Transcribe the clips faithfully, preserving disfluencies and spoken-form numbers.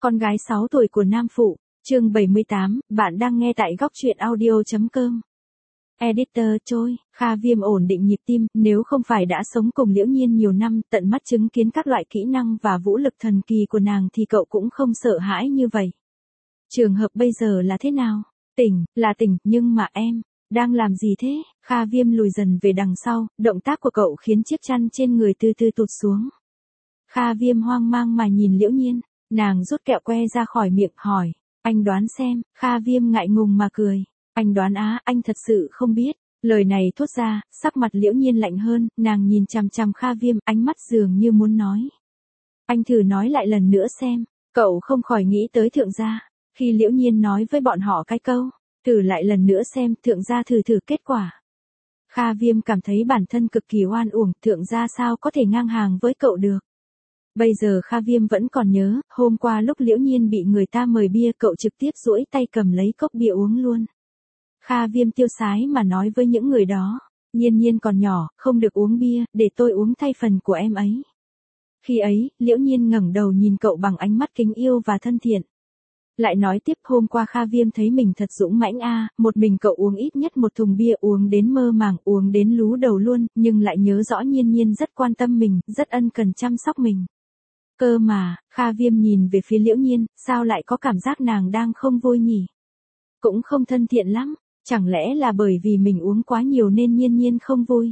Con gái sáu tuổi của Nam Phụ, chương bảy mươi tám, bạn đang nghe tại góc truyện audio.com. Editor Choi, Kha Viêm ổn định nhịp tim, nếu không phải đã sống cùng Liễu Nhiên nhiều năm, tận mắt chứng kiến các loại kỹ năng và vũ lực thần kỳ của nàng thì cậu cũng không sợ hãi như vậy. Trường hợp bây giờ là thế nào? Tỉnh, là tỉnh, nhưng mà em, đang làm gì thế? Kha Viêm lùi dần về đằng sau, động tác của cậu khiến chiếc chăn trên người từ từ tụt xuống. Kha Viêm hoang mang mà nhìn Liễu Nhiên, nàng rút kẹo que ra khỏi miệng hỏi, anh đoán xem. Kha Viêm ngại ngùng mà cười, anh đoán á, anh thật sự không biết. Lời này thốt ra, sắc mặt Liễu Nhiên lạnh hơn, nàng nhìn chằm chằm Kha Viêm, ánh mắt dường như muốn nói. Anh thử nói lại lần nữa xem. Cậu không khỏi nghĩ tới thượng gia, khi Liễu Nhiên nói với bọn họ cái câu, thử lại lần nữa xem, thượng gia thử thử kết quả. Kha Viêm cảm thấy bản thân cực kỳ oan uổng, thượng gia sao có thể ngang hàng với cậu được. Bây giờ Kha Viêm vẫn còn nhớ, hôm qua lúc Liễu Nhiên bị người ta mời bia, cậu trực tiếp duỗi tay cầm lấy cốc bia uống luôn. Kha Viêm tiêu sái mà nói với những người đó, Nhiên Nhiên còn nhỏ, không được uống bia, để tôi uống thay phần của em ấy. Khi ấy, Liễu Nhiên ngẩng đầu nhìn cậu bằng ánh mắt kính yêu và thân thiện. Lại nói tiếp, hôm qua Kha Viêm thấy mình thật dũng mãnh a, một mình cậu uống ít nhất một thùng bia, uống đến mơ màng, uống đến lú đầu luôn, nhưng lại nhớ rõ Nhiên Nhiên rất quan tâm mình, rất ân cần chăm sóc mình. Cơ mà, Kha Viêm nhìn về phía Liễu Nhiên, sao lại có cảm giác nàng đang không vui nhỉ? Cũng không thân thiện lắm, chẳng lẽ là bởi vì mình uống quá nhiều nên Nhiên Nhiên không vui?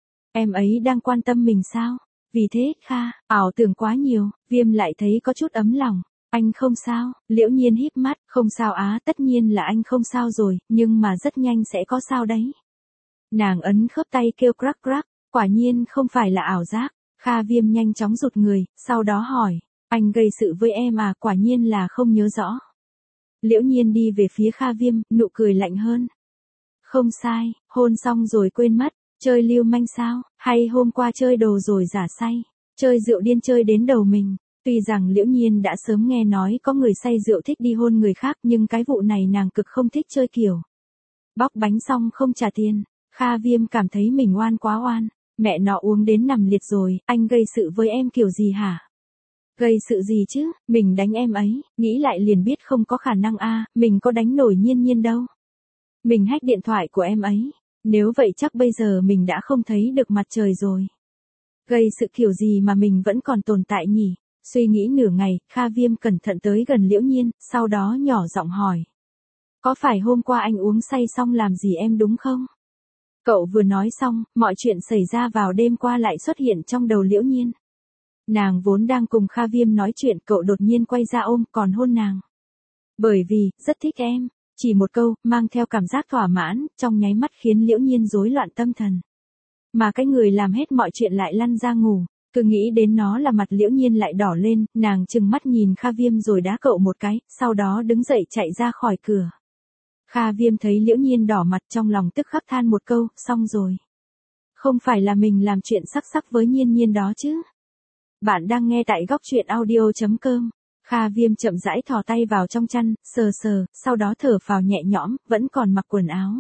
Em ấy đang quan tâm mình sao? Vì thế, Kha, ảo tưởng quá nhiều, Viêm lại thấy có chút ấm lòng. Anh không sao, Liễu Nhiên híp mắt, không sao á, tất nhiên là anh không sao rồi, nhưng mà rất nhanh sẽ có sao đấy. Nàng ấn khớp tay kêu crack crack, quả nhiên không phải là ảo giác. Kha Viêm nhanh chóng rụt người, sau đó hỏi, anh gây sự với em à? Quả nhiên là không nhớ rõ. Liễu Nhiên đi về phía Kha Viêm, nụ cười lạnh hơn. Không sai, hôn xong rồi quên mất, chơi lưu manh sao, hay hôm qua chơi đồ rồi giả say, chơi rượu điên chơi đến đầu mình. Tuy rằng Liễu Nhiên đã sớm nghe nói có người say rượu thích đi hôn người khác, nhưng cái vụ này nàng cực không thích chơi kiểu bóc bánh xong không trả tiền. Kha Viêm cảm thấy mình oan quá oan. Mẹ nó uống đến nằm liệt rồi, anh gây sự với em kiểu gì hả? Gây sự gì chứ, mình đánh em ấy, nghĩ lại liền biết không có khả năng a, mình có đánh nổi Nhiên Nhiên đâu. Mình hack điện thoại của em ấy, nếu vậy chắc bây giờ mình đã không thấy được mặt trời rồi. Gây sự kiểu gì mà mình vẫn còn tồn tại nhỉ? Suy nghĩ nửa ngày, Kha Viêm cẩn thận tới gần Liễu Nhiên, sau đó nhỏ giọng hỏi. Có phải hôm qua anh uống say xong làm gì em đúng không? Cậu vừa nói xong, mọi chuyện xảy ra vào đêm qua lại xuất hiện trong đầu Liễu Nhiên. Nàng vốn đang cùng Kha Viêm nói chuyện, cậu đột nhiên quay ra ôm còn hôn nàng. Bởi vì, rất thích em, chỉ một câu, mang theo cảm giác thỏa mãn, trong nháy mắt khiến Liễu Nhiên rối loạn tâm thần. Mà cái người làm hết mọi chuyện lại lăn ra ngủ, cứ nghĩ đến nó là mặt Liễu Nhiên lại đỏ lên, nàng trừng mắt nhìn Kha Viêm rồi đá cậu một cái, sau đó đứng dậy chạy ra khỏi cửa. Kha Viêm thấy Liễu Nhiên đỏ mặt trong lòng tức khắc than một câu, xong rồi. Không phải là mình làm chuyện sắc sắc với Nhiên Nhiên đó chứ. Bạn đang nghe tại góc truyện audio.com. Kha Viêm chậm rãi thò tay vào trong chăn, sờ sờ, sau đó thở phào nhẹ nhõm, vẫn còn mặc quần áo.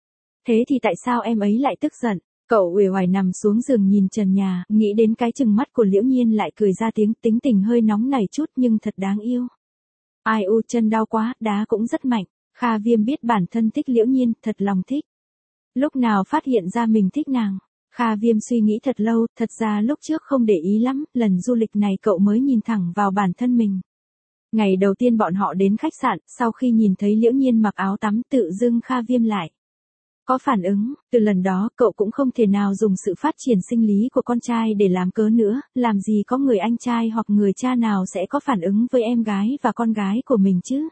Thế thì tại sao em ấy lại tức giận? Cậu uể oải nằm xuống giường nhìn trần nhà, nghĩ đến cái chừng mắt của Liễu Nhiên lại cười ra tiếng, tính tình hơi nóng nảy chút nhưng thật đáng yêu. Ai u, chân đau quá, đá cũng rất mạnh. Kha Viêm biết bản thân thích Liễu Nhiên, thật lòng thích. Lúc nào phát hiện ra mình thích nàng? Kha Viêm suy nghĩ thật lâu, thật ra lúc trước không để ý lắm, lần du lịch này cậu mới nhìn thẳng vào bản thân mình. Ngày đầu tiên bọn họ đến khách sạn, sau khi nhìn thấy Liễu Nhiên mặc áo tắm, tự dưng Kha Viêm lại có phản ứng, từ lần đó cậu cũng không thể nào dùng sự phát triển sinh lý của con trai để làm cớ nữa, làm gì có người anh trai hoặc người cha nào sẽ có phản ứng với em gái và con gái của mình chứ.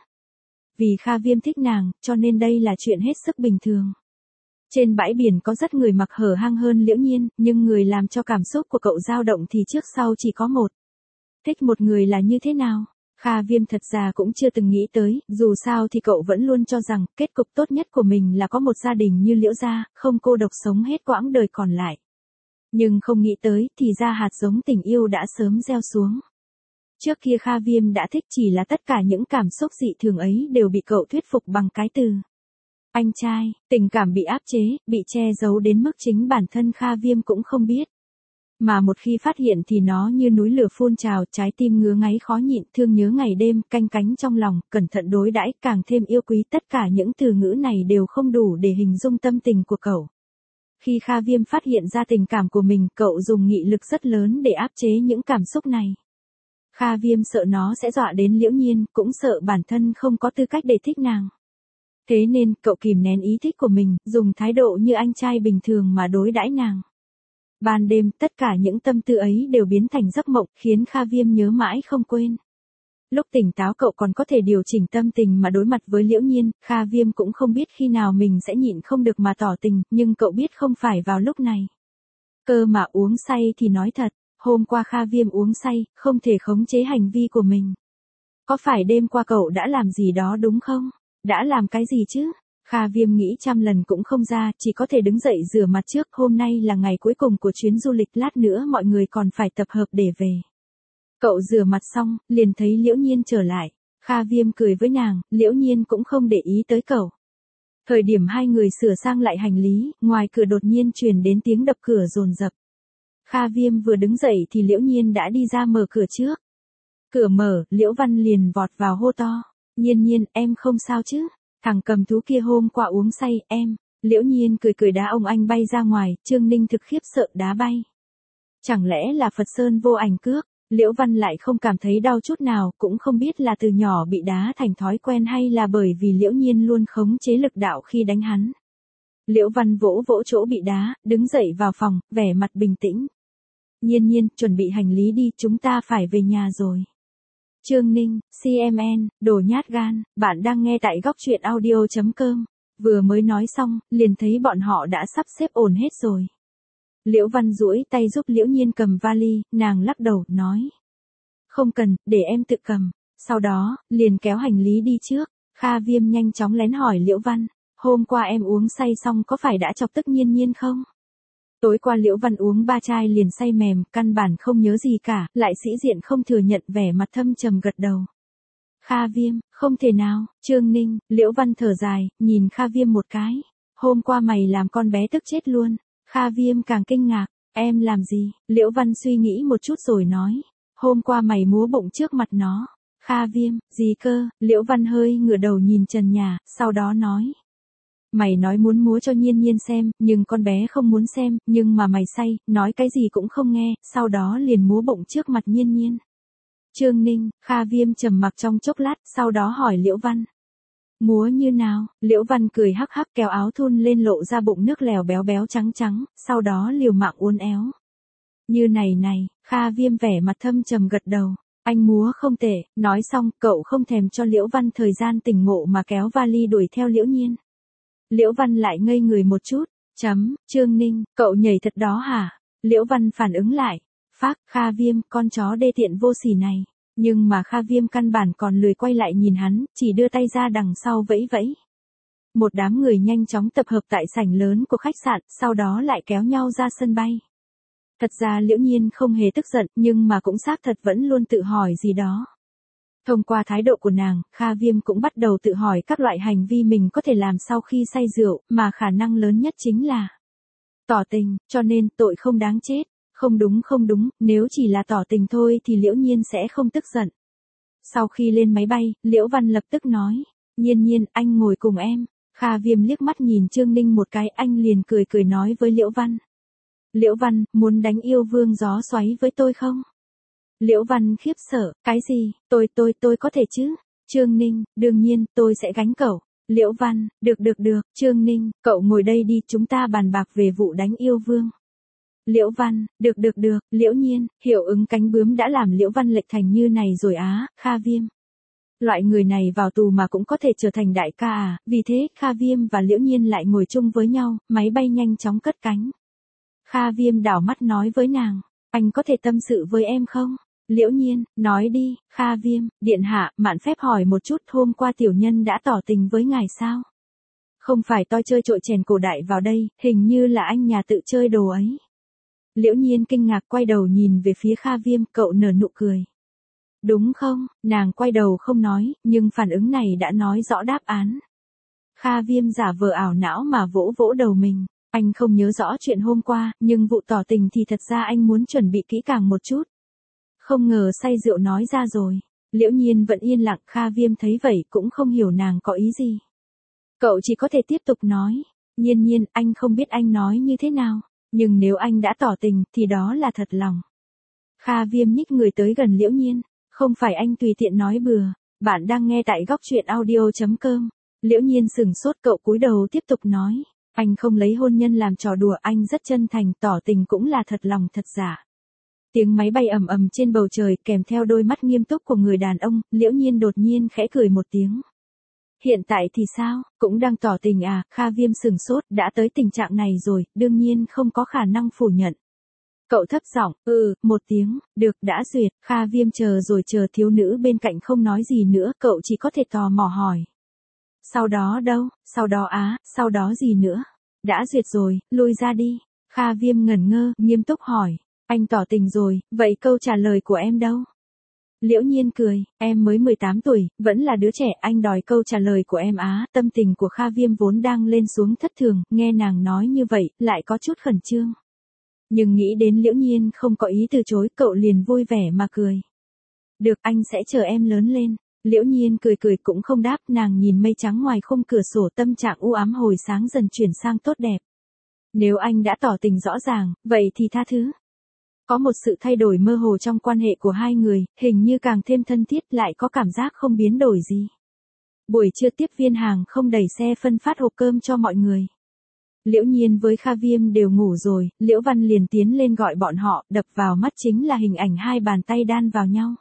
Vì Kha Viêm thích nàng, cho nên đây là chuyện hết sức bình thường. Trên bãi biển có rất người mặc hở hang hơn Liễu Nhiên, nhưng người làm cho cảm xúc của cậu dao động thì trước sau chỉ có một. Thích một người là như thế nào? Kha Viêm thật ra cũng chưa từng nghĩ tới, dù sao thì cậu vẫn luôn cho rằng, kết cục tốt nhất của mình là có một gia đình như Liễu gia, không cô độc sống hết quãng đời còn lại. Nhưng không nghĩ tới, thì ra hạt giống tình yêu đã sớm gieo xuống. Trước kia Kha Viêm đã thích, chỉ là tất cả những cảm xúc dị thường ấy đều bị cậu thuyết phục bằng cái từ anh trai, tình cảm bị áp chế, bị che giấu đến mức chính bản thân Kha Viêm cũng không biết. Mà một khi phát hiện thì nó như núi lửa phun trào, trái tim ngứa ngáy khó nhịn, thương nhớ ngày đêm, canh cánh trong lòng, cẩn thận đối đãi, càng thêm yêu quý. Tất cả những từ ngữ này đều không đủ để hình dung tâm tình của cậu. Khi Kha Viêm phát hiện ra tình cảm của mình, cậu dùng nghị lực rất lớn để áp chế những cảm xúc này. Kha Viêm sợ nó sẽ dọa đến Liễu Nhiên, cũng sợ bản thân không có tư cách để thích nàng. Thế nên, cậu kìm nén ý thích của mình, dùng thái độ như anh trai bình thường mà đối đãi nàng. Ban đêm, tất cả những tâm tư ấy đều biến thành giấc mộng, khiến Kha Viêm nhớ mãi không quên. Lúc tỉnh táo cậu còn có thể điều chỉnh tâm tình mà đối mặt với Liễu Nhiên, Kha Viêm cũng không biết khi nào mình sẽ nhịn không được mà tỏ tình, nhưng cậu biết không phải vào lúc này. Cơ mà uống say thì nói thật, hôm qua Kha Viêm uống say, không thể khống chế hành vi của mình. Có phải đêm qua cậu đã làm gì đó đúng không? Đã làm cái gì chứ? Kha Viêm nghĩ trăm lần cũng không ra, chỉ có thể đứng dậy rửa mặt trước. Hôm nay là ngày cuối cùng của chuyến du lịch, lát nữa mọi người còn phải tập hợp để về. Cậu rửa mặt xong, liền thấy Liễu Nhiên trở lại. Kha Viêm cười với nàng, Liễu Nhiên cũng không để ý tới cậu. Thời điểm hai người sửa sang lại hành lý, ngoài cửa đột nhiên truyền đến tiếng đập cửa dồn dập. Kha Viêm vừa đứng dậy thì Liễu Nhiên đã đi ra mở cửa trước. Cửa mở, Liễu Văn liền vọt vào hô to. Nhiên Nhiên, em không sao chứ? Thằng cầm thú kia hôm qua uống say, em. Liễu Nhiên cười cười đá ông anh bay ra ngoài, Trương Ninh thực khiếp sợ đá bay. Chẳng lẽ là Phật Sơn vô ảnh cước? Liễu Văn lại không cảm thấy đau chút nào, cũng không biết là từ nhỏ bị đá thành thói quen hay là bởi vì Liễu Nhiên luôn khống chế lực đạo khi đánh hắn. Liễu Văn vỗ vỗ chỗ bị đá, đứng dậy vào phòng, vẻ mặt bình tĩnh. Nhiên Nhiên, chuẩn bị hành lý đi, chúng ta phải về nhà rồi. Trương Ninh, xê em en, đồ nhát gan, bạn đang nghe tại góc truyện audio chấm com. Vừa mới nói xong, liền thấy bọn họ đã sắp xếp ổn hết rồi. Liễu Văn duỗi tay giúp Liễu Nhiên cầm vali, nàng lắc đầu, nói. Không cần, để em tự cầm. Sau đó, liền kéo hành lý đi trước. Kha Viêm nhanh chóng lén hỏi Liễu Văn, hôm qua em uống say xong có phải đã chọc tức Nhiên Nhiên không? Tối qua Liễu Văn uống ba chai liền say mềm, căn bản không nhớ gì cả, lại sĩ diện không thừa nhận, vẻ mặt thâm trầm gật đầu. Kha Viêm, không thể nào. Trương Ninh, Liễu Văn thở dài, nhìn Kha Viêm một cái. Hôm qua mày làm con bé tức chết luôn. Kha Viêm càng kinh ngạc, em làm gì? Liễu Văn suy nghĩ một chút rồi nói. Hôm qua mày múa bụng trước mặt nó. Kha Viêm, gì cơ? Liễu Văn hơi ngửa đầu nhìn trần nhà, sau đó nói. Mày nói muốn múa cho Nhiên Nhiên xem, nhưng con bé không muốn xem, nhưng mà mày say, nói cái gì cũng không nghe, sau đó liền múa bụng trước mặt Nhiên Nhiên. Trương Ninh, Kha Viêm trầm mặc trong chốc lát, sau đó hỏi Liễu Văn. Múa như nào? Liễu Văn cười hắc hắc kéo áo thun lên lộ ra bụng nước lèo béo béo trắng trắng, sau đó liều mạng uốn éo. Như này này, Kha Viêm vẻ mặt thâm trầm gật đầu. Anh múa không tệ, nói xong, cậu không thèm cho Liễu Văn thời gian tỉnh ngộ mà kéo vali đuổi theo Liễu Nhiên. Liễu Văn lại ngây người một chút, chấm, Trương Ninh, cậu nhảy thật đó hả? Liễu Văn phản ứng lại, phác, Kha Viêm, con chó đê tiện vô sỉ này. Nhưng mà Kha Viêm căn bản còn lười quay lại nhìn hắn, chỉ đưa tay ra đằng sau vẫy vẫy. Một đám người nhanh chóng tập hợp tại sảnh lớn của khách sạn, sau đó lại kéo nhau ra sân bay. Thật ra Liễu Nhiên không hề tức giận, nhưng mà cũng xác thật vẫn luôn tự hỏi gì đó. Thông qua thái độ của nàng, Kha Viêm cũng bắt đầu tự hỏi các loại hành vi mình có thể làm sau khi say rượu, mà khả năng lớn nhất chính là tỏ tình, cho nên tội không đáng chết. Không đúng không đúng, nếu chỉ là tỏ tình thôi thì Liễu Nhiên sẽ không tức giận. Sau khi lên máy bay, Liễu Văn lập tức nói, Nhiên Nhiên, anh ngồi cùng em. Kha Viêm liếc mắt nhìn Trương Ninh một cái, anh liền cười cười nói với Liễu Văn. Liễu Văn, muốn đánh yêu vương gió xoáy với tôi không? Liễu Văn khiếp sợ, cái gì, tôi tôi tôi có thể chứ? Trương Ninh, đương nhiên, tôi sẽ gánh cậu. Liễu Văn, được được được, Trương Ninh, cậu ngồi đây đi, chúng ta bàn bạc về vụ đánh yêu vương. Liễu Văn, được được được, Liễu Nhiên, hiệu ứng cánh bướm đã làm Liễu Văn lệch thành như này rồi á, Kha Viêm. Loại người này vào tù mà cũng có thể trở thành đại ca à, vì thế, Kha Viêm và Liễu Nhiên lại ngồi chung với nhau, máy bay nhanh chóng cất cánh. Kha Viêm đảo mắt nói với nàng, anh có thể tâm sự với em không? Liễu Nhiên, nói đi. Kha Viêm, điện hạ, mạn phép hỏi một chút, hôm qua tiểu nhân đã tỏ tình với ngài sao? Không phải tôi chơi trội chèn cổ đại vào đây, hình như là anh nhà tự chơi đồ ấy. Liễu Nhiên kinh ngạc quay đầu nhìn về phía Kha Viêm, cậu nở nụ cười. Đúng không? Nàng quay đầu không nói, nhưng phản ứng này đã nói rõ đáp án. Kha Viêm giả vờ ảo não mà vỗ vỗ đầu mình. Anh không nhớ rõ chuyện hôm qua, nhưng vụ tỏ tình thì thật ra anh muốn chuẩn bị kỹ càng một chút. Không ngờ say rượu nói ra rồi. Liễu Nhiên vẫn yên lặng, Kha Viêm thấy vậy cũng không hiểu nàng có ý gì. Cậu chỉ có thể tiếp tục nói. Nhiên Nhiên, anh không biết anh nói như thế nào, nhưng nếu anh đã tỏ tình thì đó là thật lòng. Kha Viêm nhích người tới gần Liễu Nhiên. Không phải anh tùy tiện nói bừa. Bạn đang nghe tại góc truyện audio.com. Liễu Nhiên sừng sốt, cậu cúi đầu tiếp tục nói. Anh không lấy hôn nhân làm trò đùa, anh rất chân thành, tỏ tình cũng là thật lòng thật giả. Tiếng máy bay ầm ầm trên bầu trời kèm theo đôi mắt nghiêm túc của người đàn ông, Liễu Nhiên đột nhiên khẽ cười một tiếng. Hiện tại thì sao, cũng đang tỏ tình à? Kha Viêm sừng sốt, đã tới tình trạng này rồi, đương nhiên không có khả năng phủ nhận. Cậu thấp giọng, ừ, một tiếng, được, đã duyệt. Kha Viêm chờ rồi chờ, thiếu nữ bên cạnh không nói gì nữa, cậu chỉ có thể tò mò hỏi. Sau đó đâu, sau đó á, sau đó gì nữa? Đã duyệt rồi, lui ra đi. Kha Viêm ngẩn ngơ, nghiêm túc hỏi. Anh tỏ tình rồi, vậy câu trả lời của em đâu? Liễu Nhiên cười, em mới mười tám tuổi, vẫn là đứa trẻ, anh đòi câu trả lời của em á. Tâm tình của Kha Viêm vốn đang lên xuống thất thường, nghe nàng nói như vậy, lại có chút khẩn trương. Nhưng nghĩ đến Liễu Nhiên không có ý từ chối, cậu liền vui vẻ mà cười. Được, anh sẽ chờ em lớn lên. Liễu Nhiên cười cười cũng không đáp, nàng nhìn mây trắng ngoài khung cửa sổ, tâm trạng u ám hồi sáng dần chuyển sang tốt đẹp. Nếu anh đã tỏ tình rõ ràng, vậy thì tha thứ. Có một sự thay đổi mơ hồ trong quan hệ của hai người, hình như càng thêm thân thiết, lại có cảm giác không biến đổi gì. Buổi trưa tiếp viên hàng không đẩy xe phân phát hộp cơm cho mọi người. Liễu Nhiên với Kha Viêm đều ngủ rồi, Liễu Văn liền tiến lên gọi bọn họ, đập vào mắt chính là hình ảnh hai bàn tay đan vào nhau.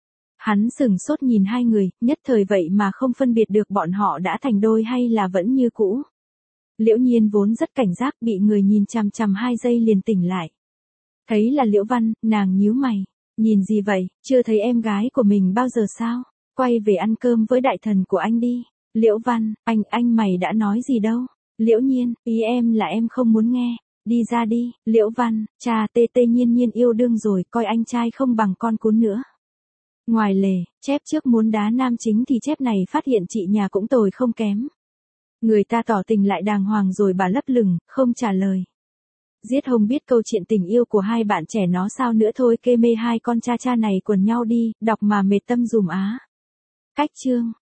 Hắn sừng sốt nhìn hai người, nhất thời vậy mà không phân biệt được bọn họ đã thành đôi hay là vẫn như cũ. Liễu Nhiên vốn rất cảnh giác, bị người nhìn chằm chằm hai giây liền tỉnh lại. Thấy là Liễu Văn, nàng nhíu mày. Nhìn gì vậy, chưa thấy em gái của mình bao giờ sao? Quay về ăn cơm với đại thần của anh đi. Liễu Văn, anh, anh mày đã nói gì đâu? Liễu Nhiên, ý em là em không muốn nghe. Đi ra đi. Liễu Văn, cha tê tê Nhiên Nhiên yêu đương rồi, coi anh trai không bằng con cún nữa. Ngoài lề, chép trước muốn đá nam chính thì chép này phát hiện chị nhà cũng tồi không kém. Người ta tỏ tình lại đàng hoàng rồi bà lấp lửng, không trả lời. Giết Hồng biết câu chuyện tình yêu của hai bạn trẻ nó sao nữa thôi, kê mê hai con cha cha này quần nhau đi, đọc mà mệt tâm dùm á. Cách chương.